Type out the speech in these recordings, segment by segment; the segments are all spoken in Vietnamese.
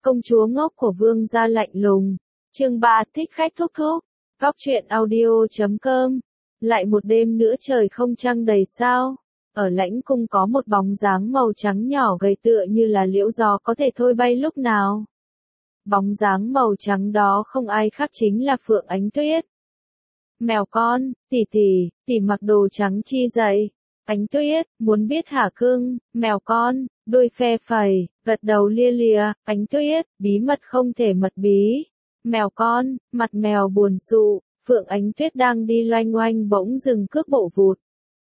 Công chúa ngốc của vương gia lạnh lùng. Chương 3 thích khách thúc thúc. Góc truyện audio.com. Lại một đêm nữa trời không trăng đầy sao. Ở lãnh cung có một bóng dáng màu trắng nhỏ gầy tựa như là liễu gió có thể thôi bay lúc nào. Bóng dáng màu trắng đó không ai khác chính là Phượng Ánh Tuyết. Mèo con, tỷ mặc đồ trắng chi vậy? Ánh Tuyết, muốn biết hả cưng? Mèo con, đôi phe phẩy, gật đầu lia lịa. Ánh Tuyết, bí mật không thể mật bí. Mèo con, mặt mèo buồn sụ. Phượng Ánh Tuyết đang đi loanh oanh bỗng dừng cước bộ vụt.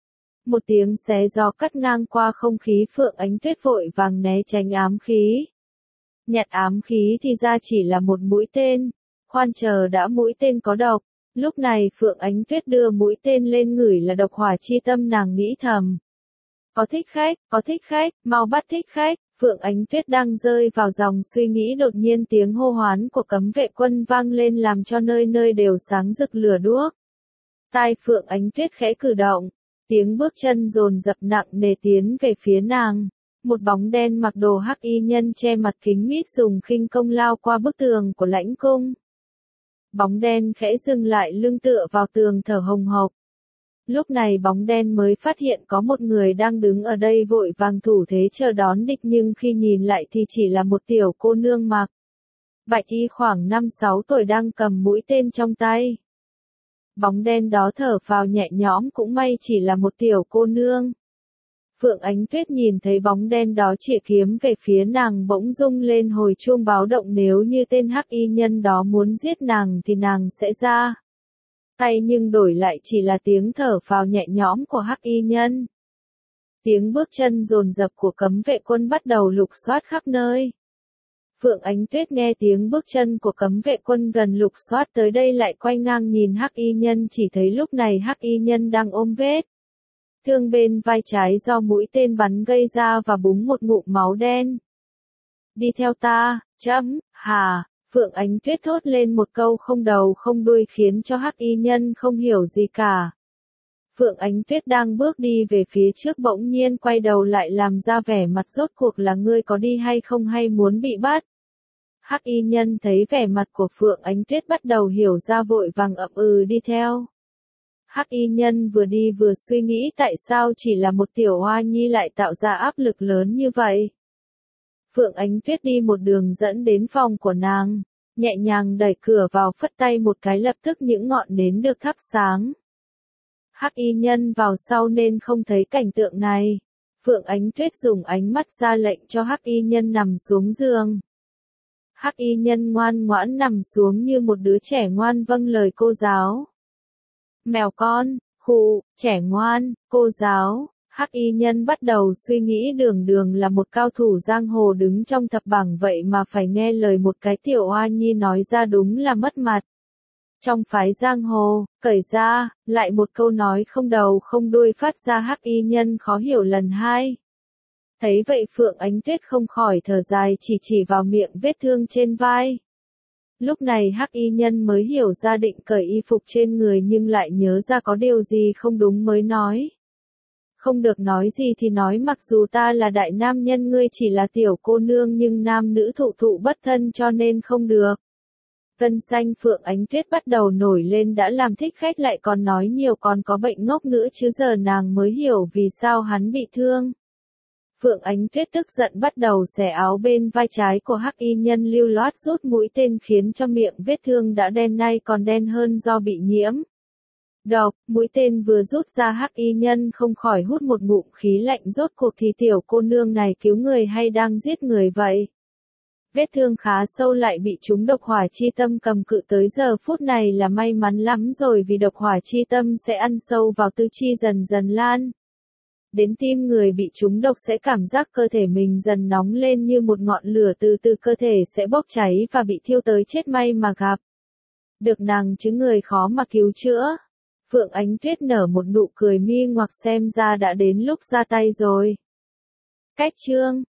Một tiếng xé gió cắt ngang qua không khí, Phượng Ánh Tuyết vội vàng né tránh ám khí. Nhặt ám khí thì ra chỉ là một mũi tên. Khoan chờ đã, mũi tên có độc. Lúc này Phượng Ánh Tuyết đưa mũi tên lên ngửi là độc hỏa chi tâm, nàng nghĩ thầm. Có thích khách, mau bắt thích khách. Phượng Ánh Tuyết đang rơi vào dòng suy nghĩ, đột nhiên tiếng hô hoán của cấm vệ quân vang lên làm cho nơi nơi đều sáng rực lửa đuốc. Tai Phượng Ánh Tuyết khẽ cử động, tiếng bước chân dồn dập nặng nề tiến về phía nàng. Một bóng đen mặc đồ hắc y nhân che mặt kính mít dùng khinh công lao qua bức tường của lãnh cung. Bóng đen khẽ dừng lại lưng tựa vào tường thở hồng hộc. Lúc này bóng đen mới phát hiện có một người đang đứng ở đây vội vàng thủ thế chờ đón địch, nhưng khi nhìn lại thì chỉ là một tiểu cô nương mặc bạch y khoảng 5-6 tuổi đang cầm mũi tên trong tay. Bóng đen đó thở phào nhẹ nhõm, cũng may chỉ là một tiểu cô nương. Phượng Ánh Tuyết nhìn thấy bóng đen đó chĩa kiếm về phía nàng bỗng rung lên hồi chuông báo động, nếu như tên hắc y nhân đó muốn giết nàng thì nàng sẽ ra tay, nhưng đổi lại chỉ là tiếng thở phào nhẹ nhõm của hắc y nhân. Tiếng bước chân dồn dập của cấm vệ quân bắt đầu lục soát khắp nơi. Phượng Ánh Tuyết nghe tiếng bước chân của cấm vệ quân gần lục soát tới đây lại quay ngang nhìn hắc y nhân, chỉ thấy lúc này hắc y nhân đang ôm vết thương bên vai trái do mũi tên bắn gây ra và búng một ngụm máu đen. Đi theo ta, hà. Phượng Ánh Tuyết thốt lên một câu không đầu không đuôi khiến cho hắc y nhân không hiểu gì cả. Phượng Ánh Tuyết đang bước đi về phía trước bỗng nhiên quay đầu lại làm ra vẻ mặt rốt cuộc là ngươi có đi hay không, hay muốn bị bắt? Hắc y nhân thấy vẻ mặt của Phượng Ánh Tuyết bắt đầu hiểu ra vội vàng ậm ừ đi theo. Hắc y nhân vừa đi vừa suy nghĩ tại sao chỉ là một tiểu hoa nhi lại tạo ra áp lực lớn như vậy. Phượng Ánh Tuyết đi một đường dẫn đến phòng của nàng, nhẹ nhàng đẩy cửa vào, phất tay một cái lập tức những ngọn nến được thắp sáng. Hắc y nhân vào sau nên không thấy cảnh tượng này. Phượng Ánh Tuyết dùng ánh mắt ra lệnh cho hắc y nhân nằm xuống giường. Hắc y nhân ngoan ngoãn nằm xuống như một đứa trẻ ngoan vâng lời cô giáo. Mèo con, trẻ ngoan, cô giáo. Hắc y nhân bắt đầu suy nghĩ, đường là một cao thủ giang hồ đứng trong thập bảng vậy mà phải nghe lời một cái tiểu oa nhi nói ra, đúng là mất mặt. Trong phái giang hồ, cởi ra, lại một câu nói không đầu không đuôi phát ra, hắc y nhân khó hiểu lần hai. Thấy vậy Phượng Ánh Tuyết không khỏi thở dài, chỉ vào miệng vết thương trên vai. Lúc này hắc y nhân mới hiểu ra, định cởi y phục trên người nhưng lại nhớ ra có điều gì không đúng mới nói. Không được nói gì thì nói, mặc dù ta là đại nam nhân, ngươi chỉ là tiểu cô nương, nhưng nam nữ thụ bất thân cho nên không được. Gân xanh Phượng Ánh Tuyết bắt đầu nổi lên, đã làm thích khách lại còn nói nhiều, còn có bệnh ngốc nữa chứ, giờ nàng mới hiểu vì sao hắn bị thương. Phượng Ánh Tuyết tức giận bắt đầu xẻ áo bên vai trái của hắc y nhân, lưu loát rút mũi tên khiến cho miệng vết thương đã đen nay còn đen hơn do bị nhiễm độc. Mũi tên vừa rút ra hắc y nhân không khỏi hút một ngụm khí lạnh, rốt cuộc thì tiểu cô nương này cứu người hay đang giết người vậy? Vết thương khá sâu lại bị trúng độc hỏa chi tâm cầm cự tới giờ phút này là may mắn lắm rồi, vì độc hỏa chi tâm sẽ ăn sâu vào tứ chi dần dần lan đến tim, người bị trúng độc sẽ cảm giác cơ thể mình dần nóng lên như một ngọn lửa, từ cơ thể sẽ bốc cháy và bị thiêu tới chết, may mà gặp được nàng chứ người khó mà cứu chữa. Phượng Ánh Tuyết nở một nụ cười mi ngoặc, xem ra đã đến lúc ra tay rồi. Cách chương